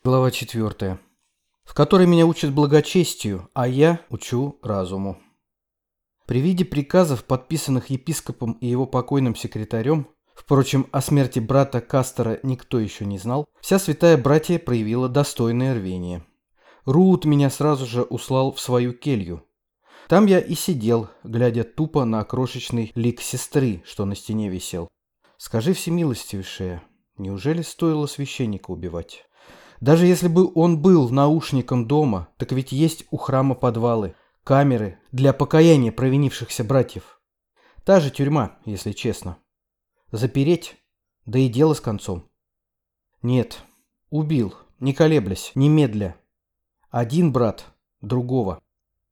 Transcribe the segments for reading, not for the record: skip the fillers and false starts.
Глава 4, в которой меня учат благочестию, а я учу разуму. При виде приказов, подписанных епископом и его покойным секретарем, впрочем, о смерти брата Кастера никто еще не знал, вся святая братья проявила достойное рвение. Руут меня сразу же услал в свою келью. Там я и сидел, глядя тупо на крошечный лик сестры, что на стене висел. Скажи, всемилостивейшая, неужели стоило священника убивать? Даже если бы он был наушником дома, так ведь есть у храма подвалы, камеры для покаяния провинившихся братьев. Та же тюрьма, если честно. Запереть, да и дело с концом. Нет, убил, не колеблясь, немедля. Один брат, другого.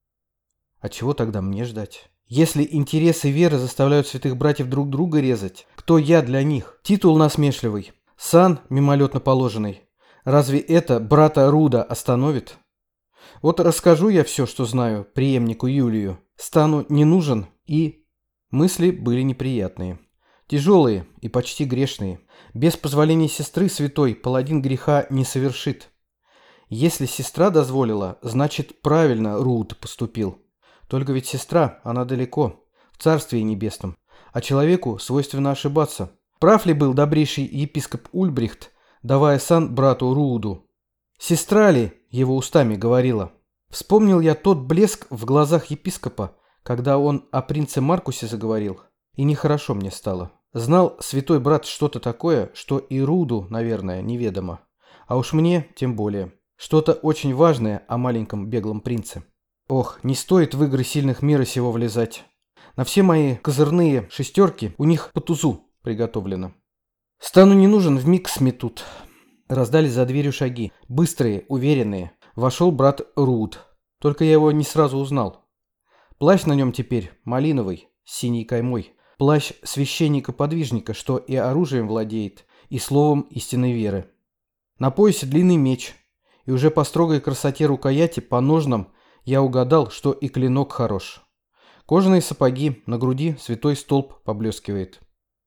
А чего тогда мне ждать? Если интересы веры заставляют святых братьев друг друга резать, кто я для них? Титул насмешливый, сан мимолетно положенный. Разве это брата Руда остановит? Вот расскажу я все, что знаю, преемнику Юлию. Стану не нужен и... Мысли были неприятные. Тяжелые и почти грешные. Без позволения сестры святой паладин греха не совершит. Если сестра дозволила, значит правильно Руд поступил. Только ведь сестра, она далеко, в Царстве Небесном. А человеку свойственно ошибаться. Прав ли был добрейший епископ Ульбрихт, давая сан брату Рууду? Сестра ли его устами говорила? Вспомнил я тот блеск в глазах епископа, когда он о принце Маркусе заговорил, и нехорошо мне стало. Знал святой брат что-то такое, что и Руду, наверное, неведомо. А уж мне тем более. Что-то очень важное о маленьком беглом принце. Ох, не стоит в игры сильных мира сего влезать. На все мои козырные шестерки у них по тузу приготовлено. Стану не нужен, вмиг сметут. Раздались за дверью шаги. Быстрые, уверенные. Вошел брат Руд. Только я его не сразу узнал. Плащ на нем теперь малиновый, с синей каймой. Плащ священника-подвижника, что и оружием владеет, и словом истинной веры. На поясе длинный меч. И уже по строгой красоте рукояти, по ножнам, я угадал, что и клинок хорош. Кожаные сапоги, на груди святой столб поблескивает.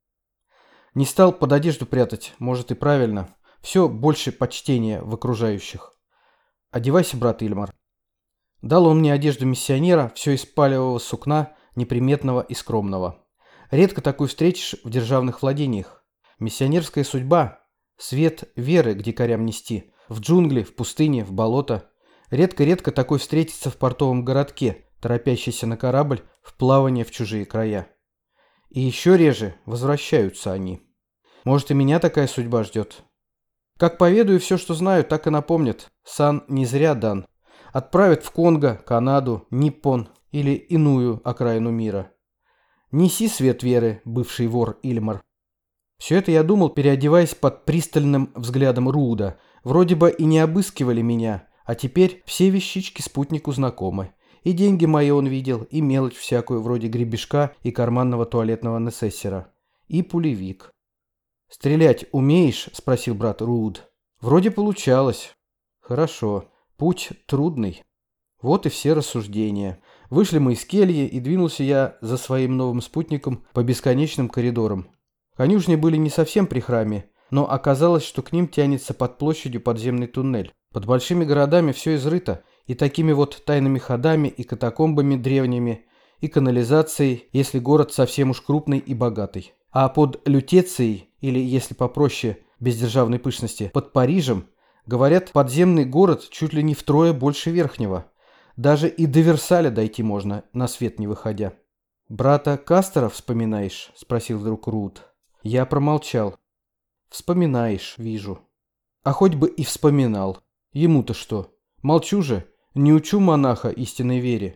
Не стал под одежду прятать, может и правильно. Все больше почтения в окружающих. Одевайся, брат Ильмар. Дал он мне одежду миссионера, все из палевого сукна, неприметного и скромного. Редко такую встретишь в державных владениях. Миссионерская судьба, свет веры к дикарям нести, в джунгли, в пустыне, в болото. Редко-редко такой встретится в портовом городке, торопящийся на корабль в плавание в чужие края. И еще реже возвращаются они. Может, и меня такая судьба ждет. Как поведаю все, что знаю, так и напомнят. Сан не зря дан. Отправят в Конго, Канаду, Ниппон или иную окраину мира. Неси свет веры, бывший вор Ильмар. Все это я думал, переодеваясь под пристальным взглядом Руда. Вроде бы и не обыскивали меня, а теперь все вещички спутнику знакомы. И деньги мои он видел, и мелочь всякую, вроде гребешка и карманного туалетного несессера. И пулевик. «Стрелять умеешь?» – спросил брат Руд. «Вроде получалось». «Хорошо. Путь трудный». Вот и все рассуждения. Вышли мы из кельи, и двинулся я за своим новым спутником по бесконечным коридорам. Конюшни были не совсем при храме, но оказалось, что к ним тянется под площадью подземный туннель. Под большими городами все изрыто, и такими вот тайными ходами, и катакомбами древними, и канализацией, если город совсем уж крупный и богатый. А под Лютецией, или, если попроще, без державной пышности, под Парижем, говорят, подземный город чуть ли не втрое больше верхнего. Даже и до Версаля дойти можно, на свет не выходя. «Брата Кастера вспоминаешь?» – спросил вдруг Руд. Я промолчал. «Вспоминаешь, вижу». А хоть бы и вспоминал. Ему-то что? Молчу же, не учу монаха истинной вере.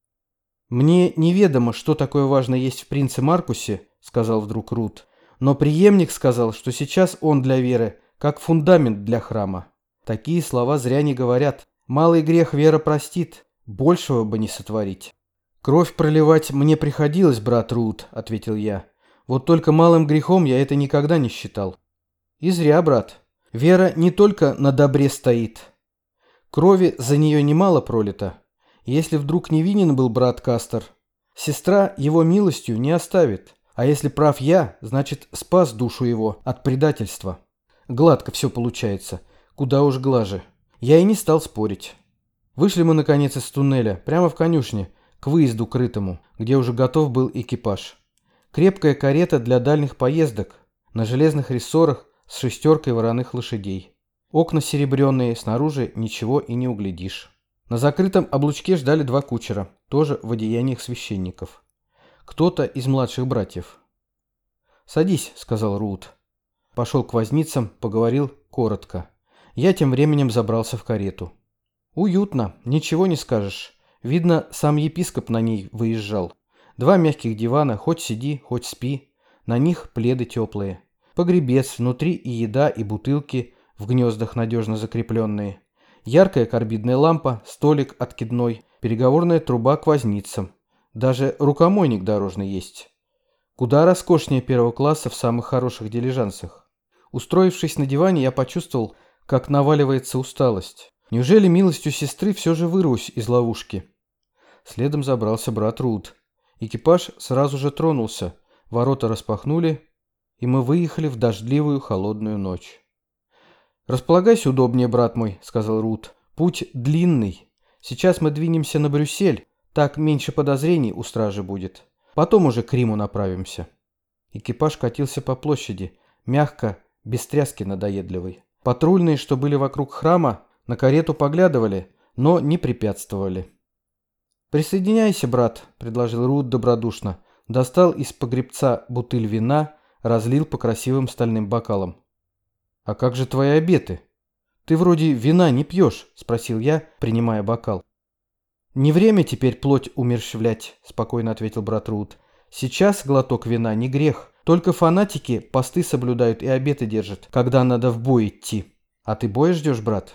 «Мне неведомо, что такое важное есть в принце Маркусе», — сказал вдруг Руд. «Но преемник сказал, что сейчас он для веры, как фундамент для храма. Такие слова зря не говорят. Малый грех вера простит, большего бы не сотворить». «Кровь проливать мне приходилось, брат Руд», — ответил я. «Вот только малым грехом я это никогда не считал». «И зря, брат. Вера не только на добре стоит. Крови за нее немало пролито. Если вдруг невинен был брат Кастер, сестра его милостью не оставит. А если прав я, значит спас душу его от предательства. Гладко все получается. Куда уж глаже. Я и не стал спорить. Вышли мы, наконец, из туннеля, прямо в конюшне, к выезду крытому, где уже готов был экипаж. Крепкая карета для дальних поездок, на железных рессорах с шестеркой вороных лошадей. Окна серебряные, снаружи ничего и не углядишь. На закрытом облучке ждали два кучера, тоже в одеяниях священников. Кто-то из младших братьев. «Садись», — сказал Рут. Пошел к возницам, поговорил коротко. Я тем временем забрался в карету. Уютно, ничего не скажешь. Видно, сам епископ на ней выезжал. Два мягких дивана, хоть сиди, хоть спи. На них пледы теплые. Погребец, внутри и еда, и бутылки, в гнездах надежно закрепленные. Яркая карбидная лампа, столик откидной, переговорная труба к возницам. Даже рукомойник дорожный есть. Куда роскошнее первого класса в самых хороших дилижансах. Устроившись на диване, я почувствовал, как наваливается усталость. Неужели милостью сестры все же вырвусь из ловушки? Следом забрался брат Рут. Экипаж сразу же тронулся, ворота распахнули, и мы выехали в дождливую холодную ночь. «Располагайся удобнее, брат мой», — сказал Рут. «Путь длинный. Сейчас мы двинемся на Брюссель, так меньше подозрений у стражи будет. Потом уже к Риму направимся». Экипаж катился по площади, мягко, без тряски надоедливой. Патрульные, что были вокруг храма, на карету поглядывали, но не препятствовали. «Присоединяйся, брат», — предложил Рут добродушно. Достал из погребца бутыль вина, разлил по красивым стальным бокалам. «А как же твои обеты? Ты вроде вина не пьешь», — спросил я, принимая бокал. «Не время теперь плоть умерщвлять», — спокойно ответил брат Рут. «Сейчас глоток вина не грех. Только фанатики посты соблюдают и обеты держат, когда надо в бой идти. А ты боя ждешь, брат?»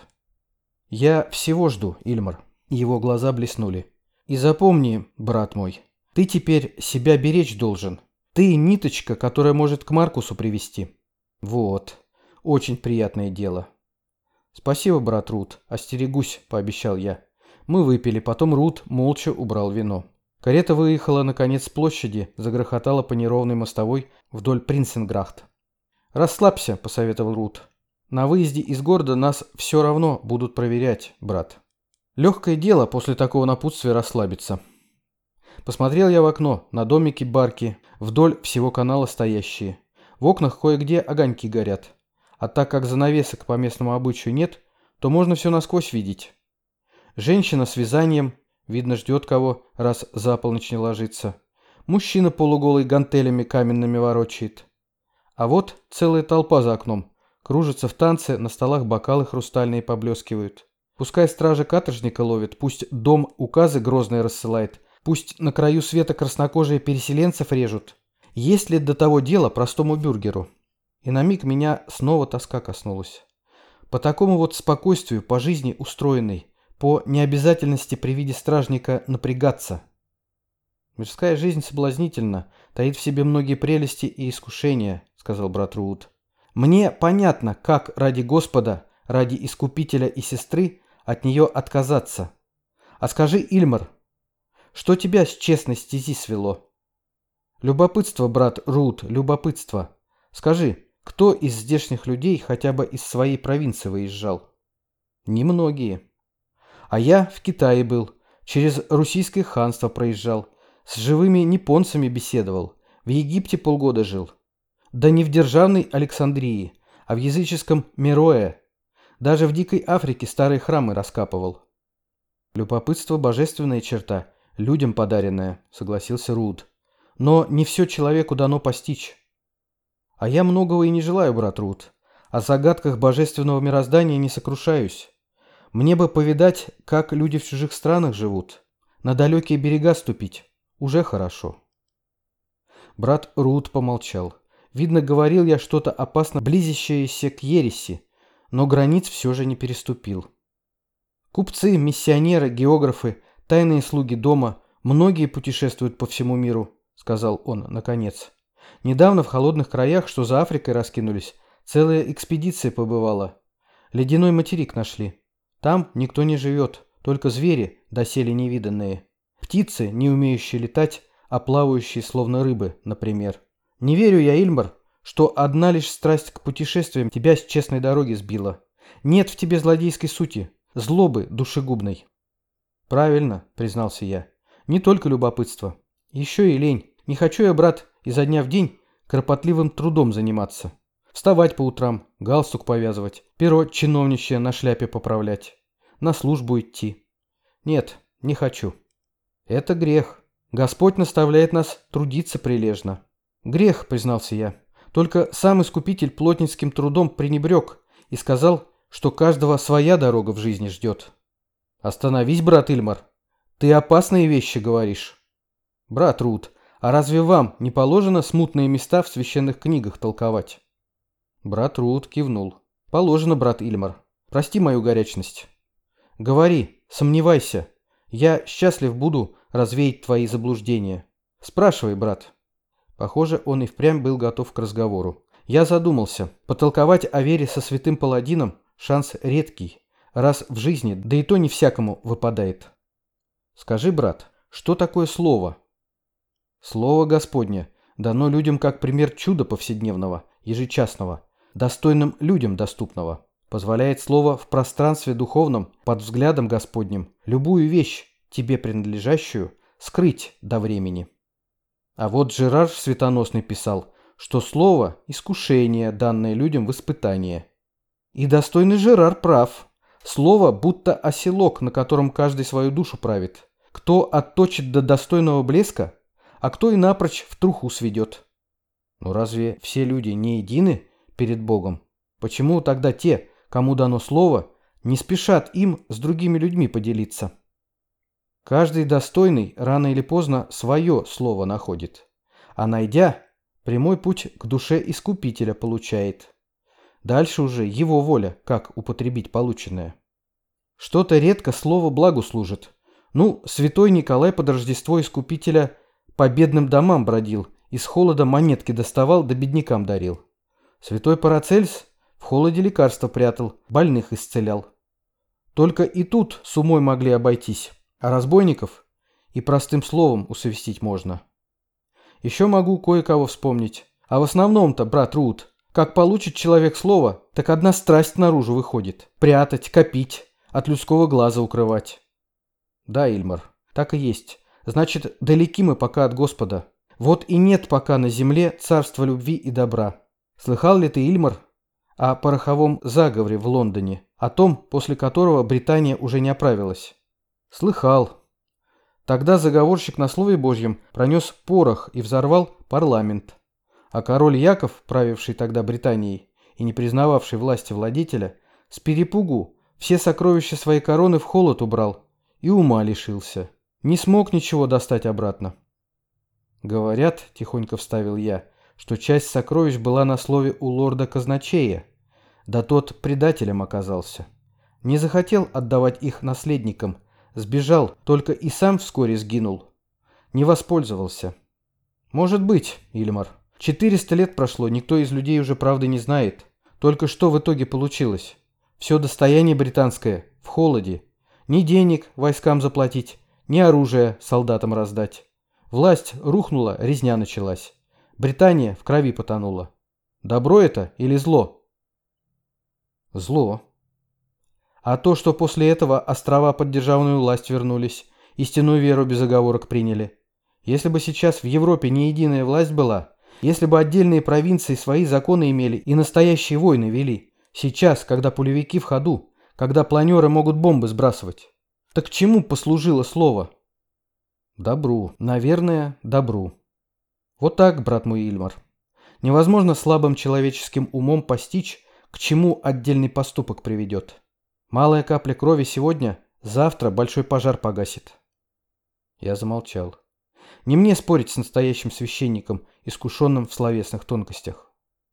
«Я всего жду, Ильмар». Его глаза блеснули. «И запомни, брат мой, ты теперь себя беречь должен. Ты ниточка, которая может к Маркусу привести». «Вот. Очень приятное дело». «Спасибо, брат Рут. Остерегусь», — пообещал я. Мы выпили, потом Рут молча убрал вино. Карета выехала, наконец, с площади, загрохотала по неровной мостовой вдоль Принценграхт. «Расслабься», — посоветовал Рут. «На выезде из города нас все равно будут проверять, брат». Легкое дело после такого напутствия расслабиться. Посмотрел я в окно, на домики-барки, вдоль всего канала стоящие. В окнах кое-где огоньки горят. А так как занавесок по местному обычаю нет, то можно все насквозь видеть. Женщина с вязанием, видно, ждет кого, раз за полночь не ложится. Мужчина полуголый гантелями каменными ворочает. А вот целая толпа за окном. Кружится в танце, на столах бокалы хрустальные поблескивают. Пускай стража каторжника ловит, пусть дом указы грозные рассылает, пусть на краю света краснокожие переселенцев режут. Есть ли до того дела простому бюргеру? И на миг меня снова тоска коснулась. По такому вот спокойствию, по жизни устроенной, по необязательности при виде стражника напрягаться. «Мирская жизнь соблазнительна, таит в себе многие прелести и искушения», — сказал брат Рут. «Мне понятно, как ради Господа, ради Искупителя и сестры от нее отказаться. А скажи, Ильмар, что тебя с честной стези свело?» «Любопытство, брат Рут, любопытство. Скажи, кто из здешних людей хотя бы из своей провинции выезжал?» «Немногие. А я в Китае был, через Руссийское ханство проезжал, с живыми японцами беседовал, в Египте полгода жил. Да не в державной Александрии, а в языческом Мерое. Даже в дикой Африке старые храмы раскапывал». «Любопытство — божественная черта, людям подаренная», — согласился Рут. «Но не все человеку дано постичь». «А я многого и не желаю, брат Рут. О загадках божественного мироздания не сокрушаюсь. Мне бы повидать, как люди в чужих странах живут. На далекие берега ступить. Уже хорошо». Брат Рут помолчал. Видно, говорил я что-то опасно близящееся к ереси, но границ все же не переступил. Купцы, миссионеры, географы, тайные слуги дома, многие путешествуют по всему миру, сказал он наконец. Недавно в холодных краях, что за Африкой раскинулись, целая экспедиция побывала. Ледяной материк нашли. Там никто не живет, только звери, доселе невиданные. Птицы, не умеющие летать, а плавающие словно рыбы, например. Не верю я, Ильмар, что одна лишь страсть к путешествиям тебя с честной дороги сбила. Нет в тебе злодейской сути, злобы душегубной. Правильно, признался я. Не только любопытство. Еще и лень. Не хочу я, брат, изо дня в день кропотливым трудом заниматься. Вставать по утрам, галстук повязывать, перо чиновничье на шляпе поправлять, на службу идти. Нет, не хочу. Это грех. Господь наставляет нас трудиться прилежно. Грех, признался я. Только сам Искупитель плотницким трудом пренебрег и сказал, что каждого своя дорога в жизни ждет. Остановись, брат Ильмар. Ты опасные вещи говоришь. Брат Рут, а разве вам не положено смутные места в священных книгах толковать? Брат Рут кивнул. Положено, брат Ильмар. Прости мою горячность. Говори, сомневайся. Я счастлив буду развеять твои заблуждения. Спрашивай, брат. Похоже, он и впрямь был готов к разговору. Я задумался. Потолковать о вере со святым паладином шанс редкий. Раз в жизни, да и то не всякому выпадает. Скажи, брат, что такое слово? Слово Господне дано людям как пример чуда повседневного, ежечасного, достойным людям доступного. Позволяет слово в пространстве духовном, под взглядом Господним, любую вещь, тебе принадлежащую, скрыть до времени. А вот Жерар Светоносный писал, что слово – искушение, данное людям в испытание. И достойный Жерар прав. Слово будто оселок, на котором каждый свою душу правит. Кто отточит до достойного блеска, а кто и напрочь в труху сведет. Но разве все люди не едины перед Богом? Почему тогда те, кому дано слово, не спешат им с другими людьми поделиться? Каждый достойный рано или поздно свое слово находит, а найдя, прямой путь к душе Искупителя получает. Дальше уже его воля, как употребить полученное. Что-то редко слово благу служит. Ну, святой Николай под Рождество Искупителя по бедным домам бродил, из холода монетки доставал да беднякам дарил. Святой Парацельс в холоде лекарства прятал, больных исцелял. Только и тут с умой могли обойтись, а разбойников и простым словом усовестить можно. Еще могу кое-кого вспомнить, а в основном-то, брат Рут, как получит человек слово, так одна страсть наружу выходит. Прятать, копить, от людского глаза укрывать. Да, Ильмар, так и есть. Значит, далеки мы пока от Господа. Вот и нет пока на земле царства любви и добра. Слыхал ли ты, Ильмар, о пороховом заговоре в Лондоне, о том, после которого Британия уже не оправилась? Слыхал. Тогда заговорщик на слове Божьем пронес порох и взорвал парламент. А король Яков, правивший тогда Британией и не признававший власти владетеля, с перепугу все сокровища своей короны в холод убрал и ума лишился. Не смог ничего достать обратно. Говорят, тихонько вставил я, что часть сокровищ была на слове у лорда-казначея, да тот предателем оказался. Не захотел отдавать их наследникам, сбежал, только и сам вскоре сгинул. Не воспользовался. Может быть, Ильмар. 400 лет прошло, никто из людей уже правды не знает. Только что в итоге получилось? Все достояние британское в холоде. Ни денег войскам заплатить, ни оружия солдатам раздать. Власть рухнула, резня началась. Британия в крови потонула. Добро это или зло? Зло. А то, что после этого острова под державную власть вернулись, истинную веру без оговорок приняли. Если бы сейчас в Европе не единая власть была, если бы отдельные провинции свои законы имели и настоящие войны вели, сейчас, когда пулевики в ходу, когда планеры могут бомбы сбрасывать, так к чему послужило слово? Добру, наверное, добру. Вот так, брат мой Ильмар. Невозможно слабым человеческим умом постичь, к чему отдельный поступок приведет. Малая капля крови сегодня, завтра большой пожар погасит. Я замолчал. Не мне спорить с настоящим священником, искушенным в словесных тонкостях.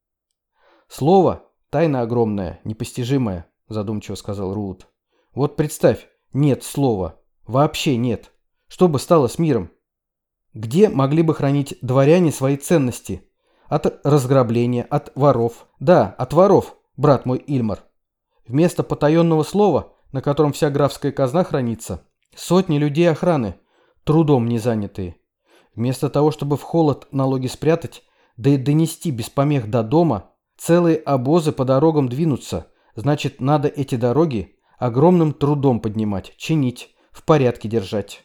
Слово – тайна огромная, непостижимая, задумчиво сказал Рут. Вот представь, нет слова, вообще нет. Что бы стало с миром? Где могли бы хранить дворяне свои ценности? От разграбления, от воров. Да, от воров, брат мой Ильмар. Вместо потаенного слова, на котором вся графская казна хранится, сотни людей охраны, трудом не занятые. Вместо того, чтобы в холод налоги спрятать, да и донести без помех до дома, целые обозы по дорогам двинутся, Значит, надо эти дороги огромным трудом поднимать, чинить, в порядке держать.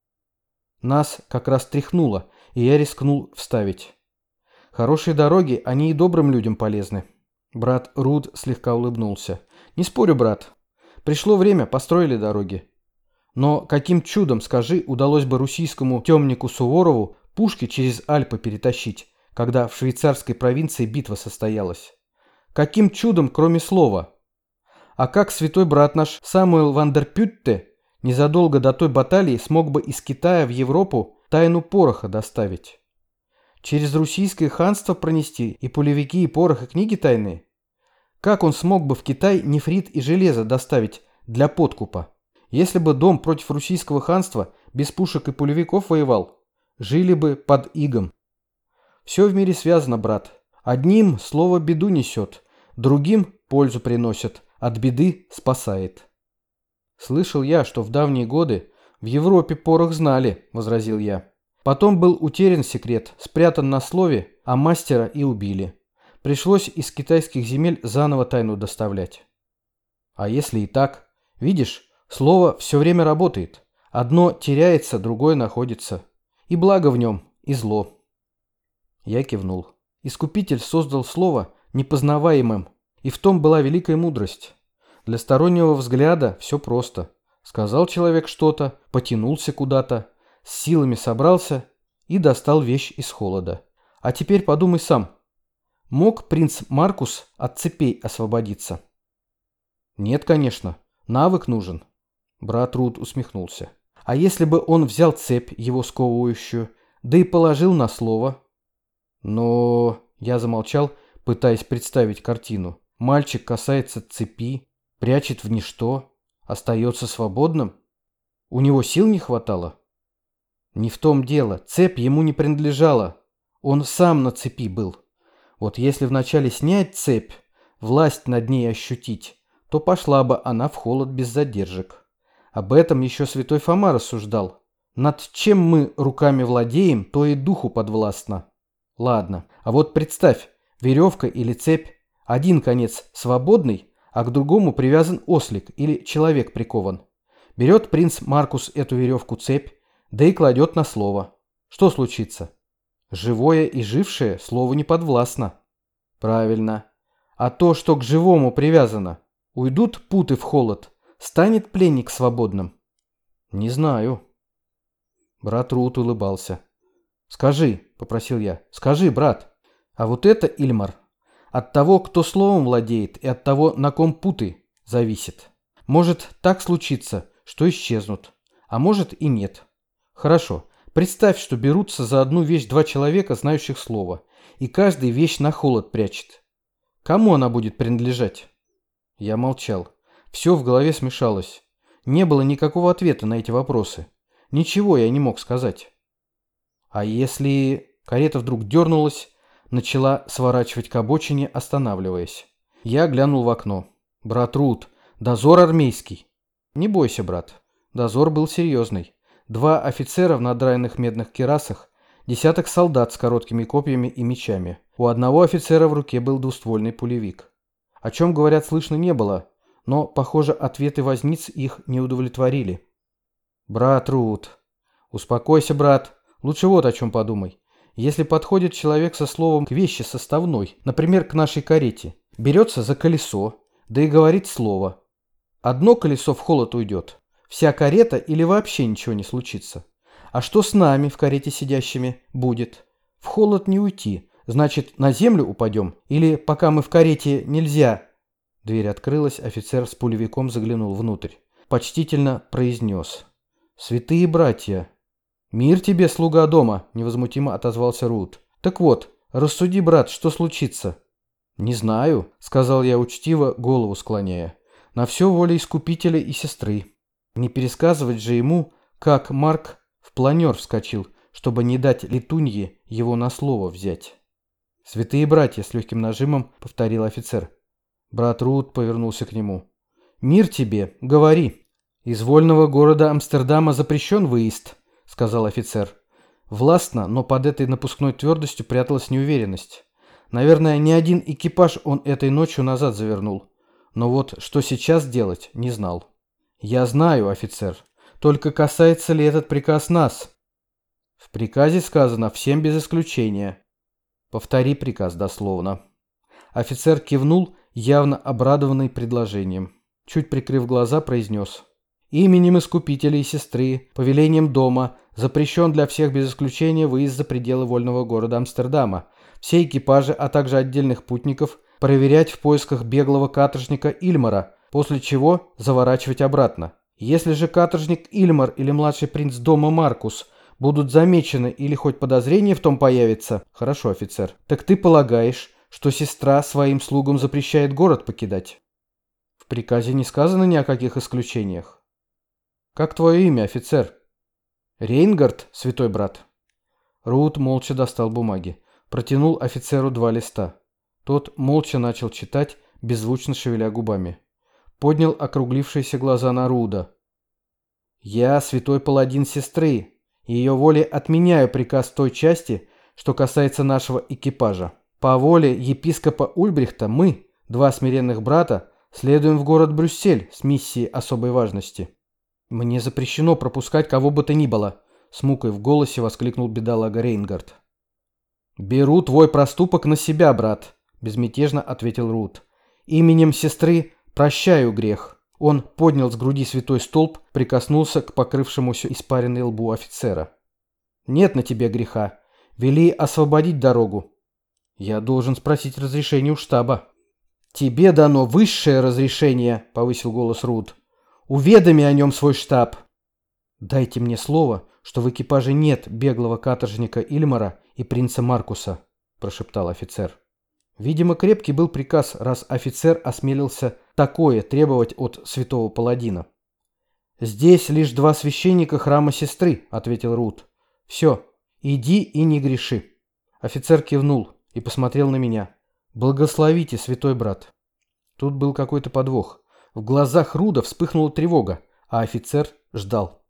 Нас как раз тряхнуло, и я рискнул вставить. Хорошие дороги, они и добрым людям полезны. Брат Руд слегка улыбнулся. Не спорю, брат. Пришло время, построили дороги. Но каким чудом, скажи, удалось бы российскому темнику Суворову пушки через Альпы перетащить, когда в швейцарской провинции битва состоялась? Каким чудом, кроме слова? А как святой брат наш Самуэл ван дер Пютте незадолго до той баталии смог бы из Китая в Европу тайну пороха доставить? Через Руссийское ханство пронести и пулевики, и порох, и книги тайные? Как он смог бы в Китай нефрит и железо доставить для подкупа? Если бы дом против Руссийского ханства без пушек и пулевиков воевал, жили бы под игом. Все в мире связано, брат. Одним слово беду несет, другим пользу приносит, от беды спасает. Слышал я, что в давние годы в Европе порох знали, возразил я. Потом был утерян секрет, спрятан на слове, а мастера и убили. Пришлось из китайских земель заново тайну доставлять. А если и так? Видишь, слово все время работает. Одно теряется, другое находится. И благо в нем, и зло. Я кивнул. Искупитель создал слово непознаваемым, и в том была великая мудрость. Для стороннего взгляда все просто. Сказал человек что-то, потянулся куда-то, с силами собрался и достал вещь из холода. А теперь подумай сам. Мог принц Маркус от цепей освободиться? Нет, конечно. Навык нужен. Брат Руд усмехнулся. А если бы он взял цепь, его сковывающую, да и положил на слово? Но... Я замолчал, пытаясь представить картину. Мальчик касается цепи, прячет в ничто, остается свободным. У него сил не хватало? Не в том дело. Цепь ему не принадлежала. Он сам на цепи был. Вот если вначале снять цепь, власть над ней ощутить, то пошла бы она в холод без задержек. Об этом еще святой Фома рассуждал. Над чем мы руками владеем, то и духу подвластно. Ладно, а вот представь, веревка или цепь, один конец свободный, а к другому привязан ослик или человек прикован. Берет принц Маркус эту веревку-цепь, да и кладет на слово. Что случится? Живое и жившее слову не подвластно. Правильно. А то, что к живому привязано, уйдут путы в холод, станет пленник свободным? Не знаю. Брат Рут улыбался. «Скажи», — попросил я, — «скажи, брат, а вот это, Ильмар, от того, кто словом владеет, и от того, на ком путы, зависит. Может так случиться, что исчезнут, а может и нет. Хорошо, представь, что берутся за одну вещь два человека, знающих слово, и каждый вещь на холод прячет. Кому она будет принадлежать?» Я молчал. Все в голове смешалось. Не было никакого ответа на эти вопросы. Ничего я не мог сказать. А если... Карета вдруг дернулась, начала сворачивать к обочине, останавливаясь. Я глянул в окно. «Брат Рут, дозор армейский». «Не бойся, брат». Дозор был серьезный. 2 офицера в надраенных медных кирасах, 10 солдат с короткими копьями и мечами. У одного офицера в руке был двуствольный пулевик. О чем говорят, слышно не было, но, похоже, ответы возниц их не удовлетворили. «Брат Рут». «Успокойся, брат. Лучше вот о чем подумай. Если подходит человек со словом к вещи составной, например, к нашей карете, берется за колесо, да и говорит слово. Одно колесо в холод уйдет, вся карета или вообще ничего не случится. А что с нами, в карете сидящими, будет? В холод не уйти, значит, на землю упадем? Или пока мы в карете нельзя?» Дверь открылась, офицер с пулевиком заглянул внутрь. Почтительно произнес: «Святые братья». «Мир тебе, слуга дома», — невозмутимо отозвался Рут. «Так вот, рассуди, брат, что случится?» «Не знаю», — сказал я учтиво, голову склоняя. «На все воля искупителя и сестры. Не пересказывать же ему, как Марк в планер вскочил, чтобы не дать летунье его на слово взять». «Святые братья», — с легким нажимом повторил офицер. Брат Рут повернулся к нему. «Мир тебе, говори. Из вольного города Амстердама запрещен выезд», — сказал офицер. Властно, но под этой напускной твердостью пряталась неуверенность. Наверное, не один экипаж он этой ночью назад завернул. Но вот что сейчас делать, не знал. Я знаю, офицер. Только касается ли этот приказ нас? В приказе сказано всем без исключения. Повтори приказ дословно. Офицер кивнул, явно обрадованный предложением. Чуть прикрыв глаза, произнес. Именем Искупителя и Сестры, повелением дома, запрещен для всех без исключения выезд за пределы вольного города Амстердама. Все экипажи, а также отдельных путников проверять в поисках беглого каторжника Ильмара, после чего заворачивать обратно. Если же каторжник Ильмар или младший принц дома Маркус будут замечены или хоть подозрение в том появится, хорошо, офицер, так ты полагаешь, что сестра своим слугам запрещает город покидать? В приказе не сказано ни о каких исключениях. Как твое имя, офицер? Рейнгард, святой брат. Рут молча достал бумаги, протянул офицеру 2 листа. Тот молча начал читать, беззвучно шевеля губами. Поднял округлившиеся глаза на Руда. «Я, святой паладин сестры, и ее воле отменяю приказ той части, что касается нашего экипажа. По воле епископа Ульбрихта мы, 2 смиренных брата, следуем в город Брюссель с миссией особой важности. Мне запрещено пропускать кого бы то ни было», — с мукой в голосе воскликнул бедолага Рейнгард. «Беру твой проступок на себя, брат», — безмятежно ответил Рут. «Именем сестры прощаю грех». Он поднял с груди святой столб, прикоснулся к покрывшемуся испаренной лбу офицера. «Нет на тебе греха. Вели освободить дорогу». «Я должен спросить разрешение у штаба». «Тебе дано высшее разрешение», — повысил голос Рут. «Уведоми о нем свой штаб». «Дайте мне слово, что в экипаже нет беглого каторжника Ильмара и принца Маркуса», — прошептал офицер. Видимо, крепкий был приказ, раз офицер осмелился такое требовать от святого паладина. «Здесь лишь 2 священника храма сестры», — ответил Рут. «Все, иди и не греши». Офицер кивнул и посмотрел на меня. «Благословите, святой брат». Тут был какой-то подвох. В глазах Руда вспыхнула тревога, а офицер ждал.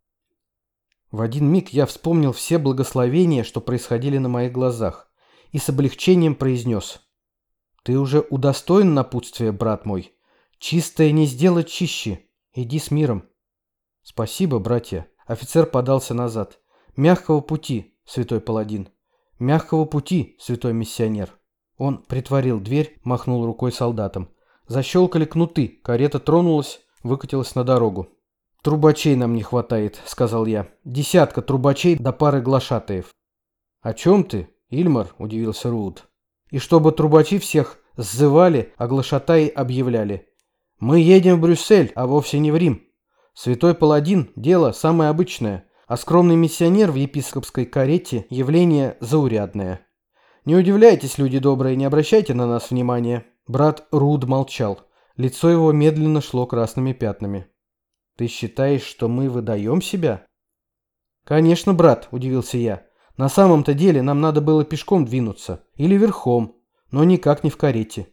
В один миг я вспомнил все благословения, что происходили на моих глазах, и с облегчением произнес: «Ты уже удостоен напутствия, брат мой. Чистое не сделать чище. Иди с миром». «Спасибо, братья». Офицер подался назад. «Мягкого пути, святой паладин. Мягкого пути, святой миссионер». Он притворил дверь, махнул рукой солдатам. Защелкали кнуты, карета тронулась, выкатилась на дорогу. «Трубачей нам не хватает», — сказал я. «10 трубачей до пары глашатаев». «О чем ты, Ильмар?» — удивился Рут. «И чтобы трубачи всех сзывали, а глашатаи объявляли: мы едем в Брюссель, а вовсе не в Рим. Святой паладин — дело самое обычное, а скромный миссионер в епископской карете — явление заурядное. Не удивляйтесь, люди добрые, не обращайте на нас внимания». Брат Руд молчал. Лицо его медленно шло красными пятнами. «Ты считаешь, что мы выдаем себя?» «Конечно, брат», — удивился я. «На самом-то деле нам надо было пешком двинуться. Или верхом, но никак не в карете».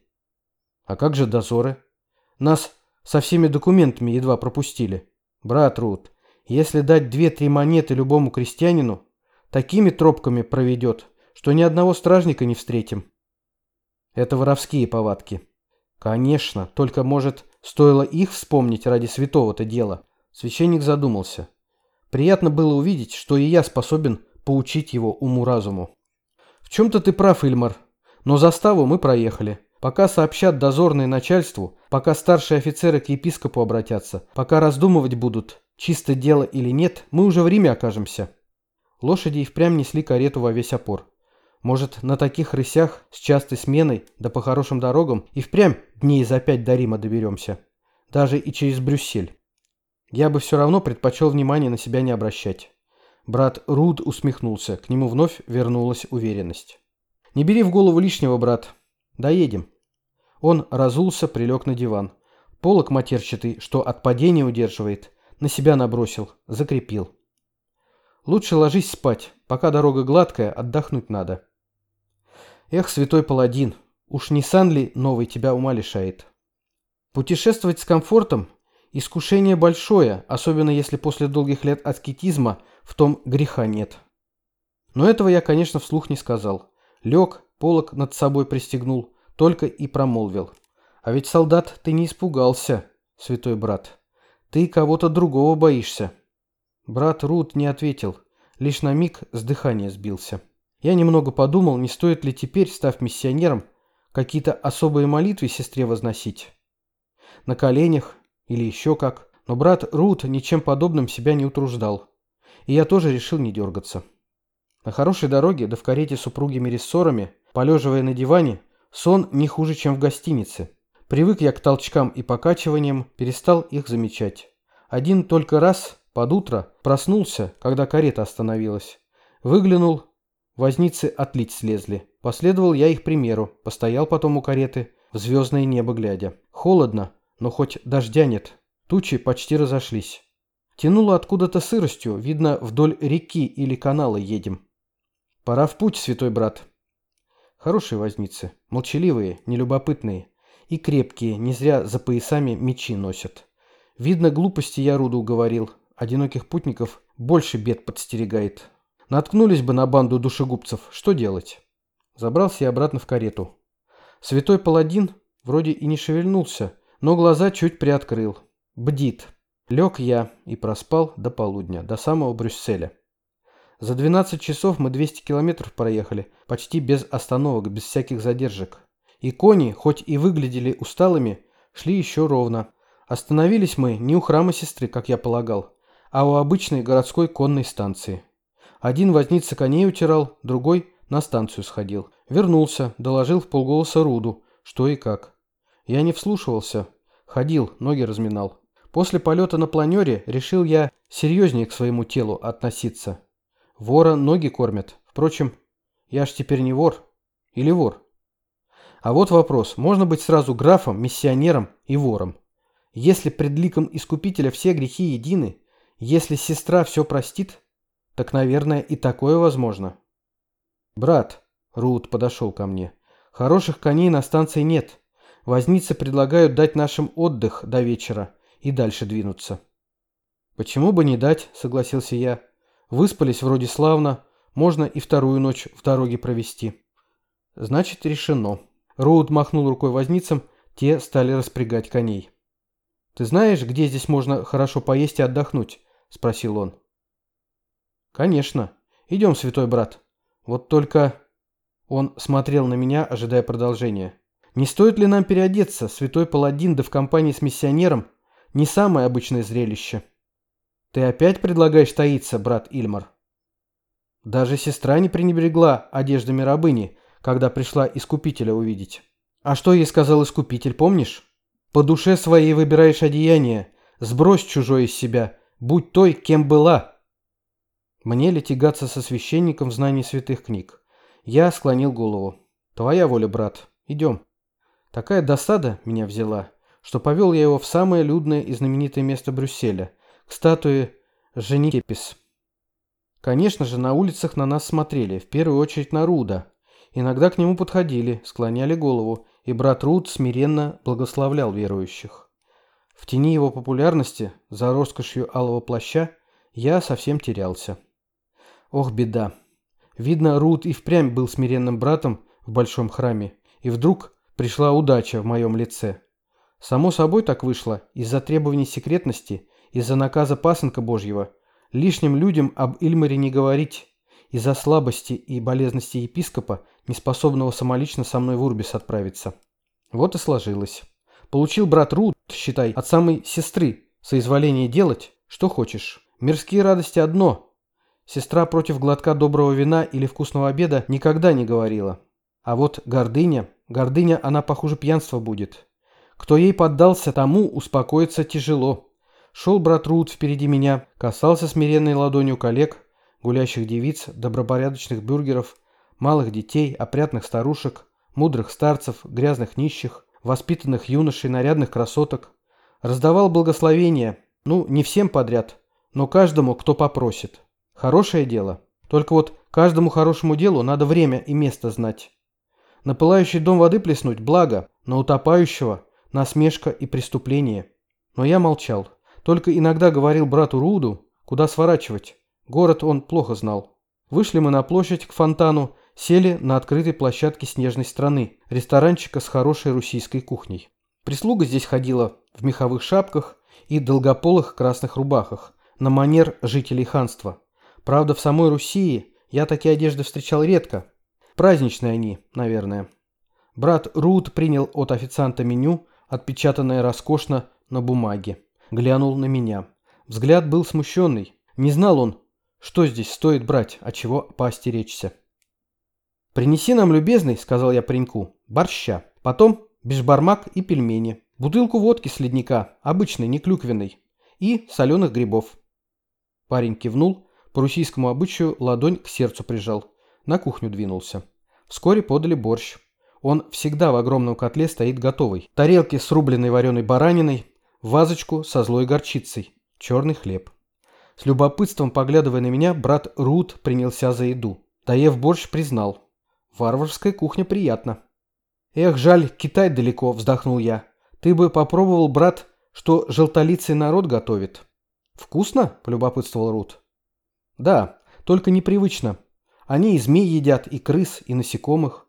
«А как же дозоры? Нас со всеми документами едва пропустили. Брат Руд, если дать 2-3 монеты любому крестьянину, такими тропками проведет, что ни одного стражника не встретим». «Это воровские повадки». «Конечно, только, может, стоило их вспомнить ради святого-то дела». Священник задумался. Приятно было увидеть, что и я способен поучить его уму-разуму. «В чем-то ты прав, Ильмар, но заставу мы проехали. Пока сообщат дозорные начальству, пока старшие офицеры к епископу обратятся, пока раздумывать будут, чисто дело или нет, мы уже в Риме окажемся». Лошади и впрямь несли карету во весь опор. Может, на таких рысях с частой сменой, да по хорошим дорогам, и впрямь дней за 5 до Рима доберемся. Даже и через Брюссель. Я бы все равно предпочел внимания на себя не обращать. Брат Руд усмехнулся, к нему вновь вернулась уверенность. «Не бери в голову лишнего, брат. Доедем». Он разулся, прилег на диван. Полог матерчатый, что от падения удерживает, на себя набросил, закрепил. «Лучше ложись спать, пока дорога гладкая, отдохнуть надо». «Эх, святой паладин, уж не сан ли новый тебя ума лишает?» Путешествовать с комфортом – искушение большое, особенно если после долгих лет аскетизма в том греха нет. Но этого я, конечно, вслух не сказал. Лег, полог над собой пристегнул, только и промолвил: А ведь, солдат, ты не испугался, святой брат. Ты кого-то другого боишься. Брат Рут не ответил, лишь на миг с дыхания сбился. Я немного подумал, не стоит ли теперь, став миссионером, какие-то особые молитвы сестре возносить. На коленях или еще как. Но брат Рут ничем подобным себя не утруждал. И я тоже решил не дергаться. На хорошей дороге, да в карете с упругими рессорами, полеживая на диване, сон не хуже, чем в гостинице. Привык я к толчкам и покачиваниям, перестал их замечать. Один только раз, под утро, проснулся, когда карета остановилась. Выглянул, возницы отлить слезли. Последовал я их примеру, постоял потом у кареты, в звездное небо глядя. Холодно, но хоть дождя нет. Тучи почти разошлись. Тянуло откуда-то сыростью, видно, вдоль реки или канала едем. Пора в путь, святой брат. Хорошие возницы, молчаливые, нелюбопытные. И крепкие, не зря за поясами мечи носят. Видно, глупости я Руду уговорил. Одиноких путников больше бед подстерегает. Наткнулись бы на банду душегубцев, что делать? Забрался я обратно в карету. Святой паладин вроде и не шевельнулся, но глаза чуть приоткрыл. Бдит. Лег я и проспал до полудня, до самого Брюсселя. За 12 часов мы 200 километров проехали, почти без остановок, без всяких задержек. И кони, хоть и выглядели усталыми, шли еще ровно. Остановились мы не у храма сестры, как я полагал, а у обычной городской конной станции. Один возница коней утирал, другой на станцию сходил. Вернулся, доложил вполголоса Руду, что и как. Я не вслушивался, ходил, ноги разминал. После полета на планере решил я серьезнее к своему телу относиться. Вора ноги кормят. Впрочем, я ж теперь не вор. Или вор? А вот вопрос. Можно быть сразу графом, миссионером и вором? Если пред ликом Искупителя все грехи едины, если сестра все простит, так, наверное, и такое возможно. Брат, Рут подошел ко мне, хороших коней на станции нет. Возницы предлагают дать нашим отдых до вечера и дальше двинуться. Почему бы не дать, согласился я. Выспались вроде славно, можно и вторую ночь в дороге провести. Значит, решено. Роуд махнул рукой возницам, те стали распрягать коней. Ты знаешь, где здесь можно хорошо поесть и отдохнуть? Спросил он. Конечно. Идем, святой брат. Вот только... Он смотрел на меня, ожидая продолжения. Не стоит ли нам переодеться, святой паладин, да в компании с миссионером? Не самое обычное зрелище. Ты опять предлагаешь таиться, брат Ильмар? Даже сестра не пренебрегла одеждами рабыни, когда пришла Искупителя увидеть. А что ей сказал Искупитель, помнишь? По душе своей выбираешь одеяние, сбрось чужое из себя, будь той, кем была. Мне ли тягаться со священником в знании святых книг? Я склонил голову. Твоя воля, брат, идем. Такая досада меня взяла, что повел я его в самое людное и знаменитое место Брюсселя, к статуе Женикепис. Конечно же, на улицах на нас смотрели, в первую очередь на Руда. Иногда к нему подходили, склоняли голову, и брат Руд смиренно благословлял верующих. В тени его популярности, за роскошью алого плаща, я совсем терялся. Ох, беда. Видно, Руд и впрямь был смиренным братом в большом храме, и вдруг пришла удача в моем лице. Само собой так вышло, из-за требований секретности, из-за наказа пасынка Божьего, лишним людям об Ильмаре не говорить, из-за слабости и болезности епископа, неспособного самолично со мной в Урбис отправиться. Вот и сложилось. Получил брат Руд, считай, от самой сестры, соизволение делать, что хочешь. Мирские радости одно. Сестра против глотка доброго вина или вкусного обеда никогда не говорила. А вот гордыня, она похуже пьянства будет. Кто ей поддался, тому успокоиться тяжело. Шел брат Руд впереди меня, касался смиренной ладонью коллег, гулящих девиц, добропорядочных бюргеров, малых детей, опрятных старушек, мудрых старцев, грязных нищих, воспитанных юношей, нарядных красоток. Раздавал благословения, не всем подряд, но каждому, кто попросит. Хорошее дело. Только вот каждому хорошему делу надо время и место знать. На пылающий дом воды плеснуть – благо, на утопающего – насмешка и преступление. Но я молчал. Только иногда говорил брату Руду, куда сворачивать. Город он плохо знал. Вышли мы на площадь к фонтану, сели на открытой площадке снежной страны, ресторанчика с хорошей руссийской кухней. Прислуга здесь ходила в меховых шапках и долгополых красных рубахах, на манер жителей ханства. Правда, в самой Руси я такие одежды встречал редко. Праздничные они, наверное. Брат Рут принял от официанта меню, отпечатанное роскошно на бумаге. Глянул на меня. Взгляд был смущенный. Не знал он, что здесь стоит брать, а чего поостеречься. «Принеси нам, любезный, — сказал я пареньку, — борща. Потом бешбармак и пельмени. Бутылку водки с ледника, обычной, не клюквенной. И соленых грибов». Парень кивнул, по русийскому обычаю ладонь к сердцу прижал. На кухню двинулся. Вскоре подали борщ. Он всегда в огромном котле стоит готовый. Тарелки с рубленой вареной бараниной, вазочку со злой горчицей, черный хлеб. С любопытством поглядывая на меня, брат Рут принялся за еду. Доев борщ, признал: варварская кухня приятна. «Эх, жаль, Китай далеко», — вздохнул я. «Ты бы попробовал, брат, что желтолицый народ готовит». «Вкусно?» — полюбопытствовал Рут. «Да, только непривычно. Они и змей едят, и крыс, и насекомых».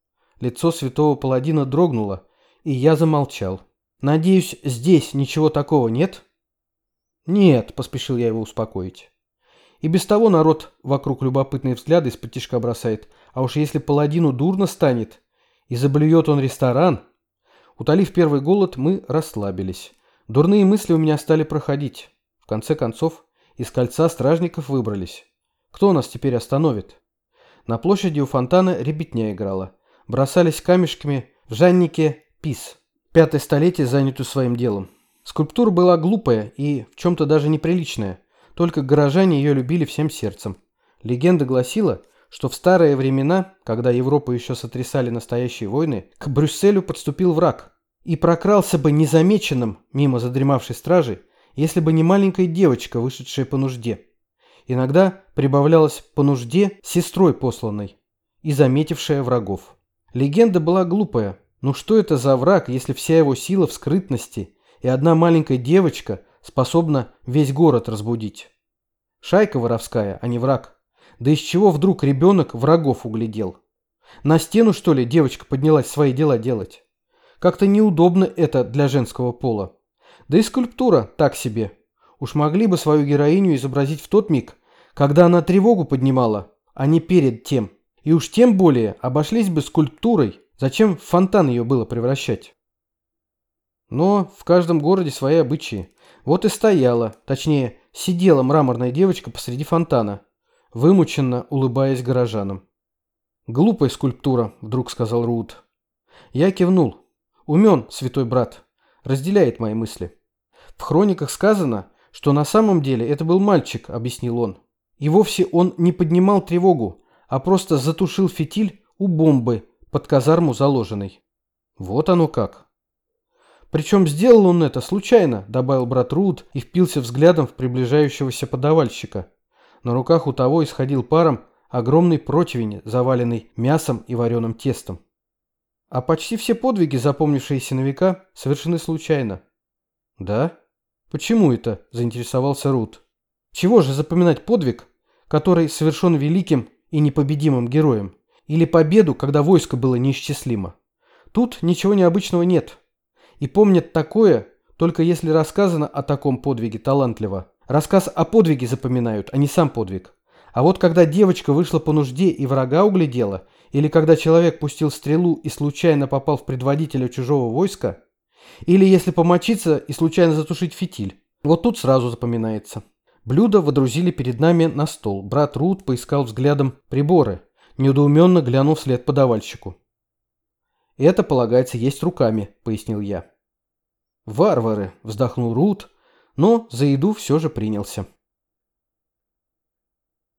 Лицо святого паладина дрогнуло, и я замолчал. «Надеюсь, здесь ничего такого нет?» «Нет», — поспешил я его успокоить. «И без того народ вокруг любопытные взгляды исподтишка бросает, а уж если паладину дурно станет, и заблюет он ресторан...» Утолив первый голод, мы расслабились. Дурные мысли у меня стали проходить. В конце концов, из кольца стражников выбрались. Кто нас теперь остановит? На площади у фонтана ребятня играла. Бросались камешками в Жаннике Пис. 5-е столетие, занятую своим делом. Скульптура была глупая и в чем-то даже неприличная. Только горожане ее любили всем сердцем. Легенда гласила, что в старые времена, когда Европу еще сотрясали настоящие войны, к Брюсселю подступил враг и прокрался бы незамеченным мимо задремавшей стражи, если бы не маленькая девочка, вышедшая по нужде. Иногда прибавлялась по нужде сестрой посланной и заметившая врагов. Легенда была глупая. Ну что это за враг, если вся его сила в скрытности, и одна маленькая девочка способна весь город разбудить? Шайка воровская, а не враг. Да из чего вдруг ребенок врагов углядел? На стену, что ли, девочка поднялась свои дела делать? Как-то неудобно это для женского пола. Да и скульптура так себе. Уж могли бы свою героиню изобразить в тот миг, когда она тревогу поднимала, а не перед тем. И уж тем более обошлись бы скульптурой. Зачем в фонтан ее было превращать? Но в каждом городе свои обычаи. Вот и стояла, точнее, сидела мраморная девочка посреди фонтана, вымученно улыбаясь горожанам. «Глупая скульптура», — вдруг сказал Рут. Я кивнул. Умен, святой брат, разделяет мои мысли. В хрониках сказано, что на самом деле это был мальчик, объяснил он. И вовсе он не поднимал тревогу, а просто затушил фитиль у бомбы под казарму заложенной. Вот оно как. Причем сделал он это случайно, добавил брат Рут и впился взглядом в приближающегося подавальщика. На руках у того исходил паром огромный противень, заваленный мясом и вареным тестом. А почти все подвиги, запомнившиеся на века, совершены случайно. Да? Почему это? Заинтересовался Рут. Чего же запоминать подвиг, который совершен великим и непобедимым героем? Или победу, когда войско было неисчислимо? Тут ничего необычного нет. И помнят такое, только если рассказано о таком подвиге талантливо. Рассказ о подвиге запоминают, а не сам подвиг. А вот когда девочка вышла по нужде и врага углядела, или когда человек пустил стрелу и случайно попал в предводителя чужого войска, или если помочиться и случайно затушить фитиль, вот тут сразу запоминается. Блюдо водрузили перед нами на стол. Брат Рут поискал взглядом приборы, недоуменно глянул вслед подавальщику. «Это полагается есть руками», — пояснил я. «Варвары», — вздохнул Рут, но за еду все же принялся.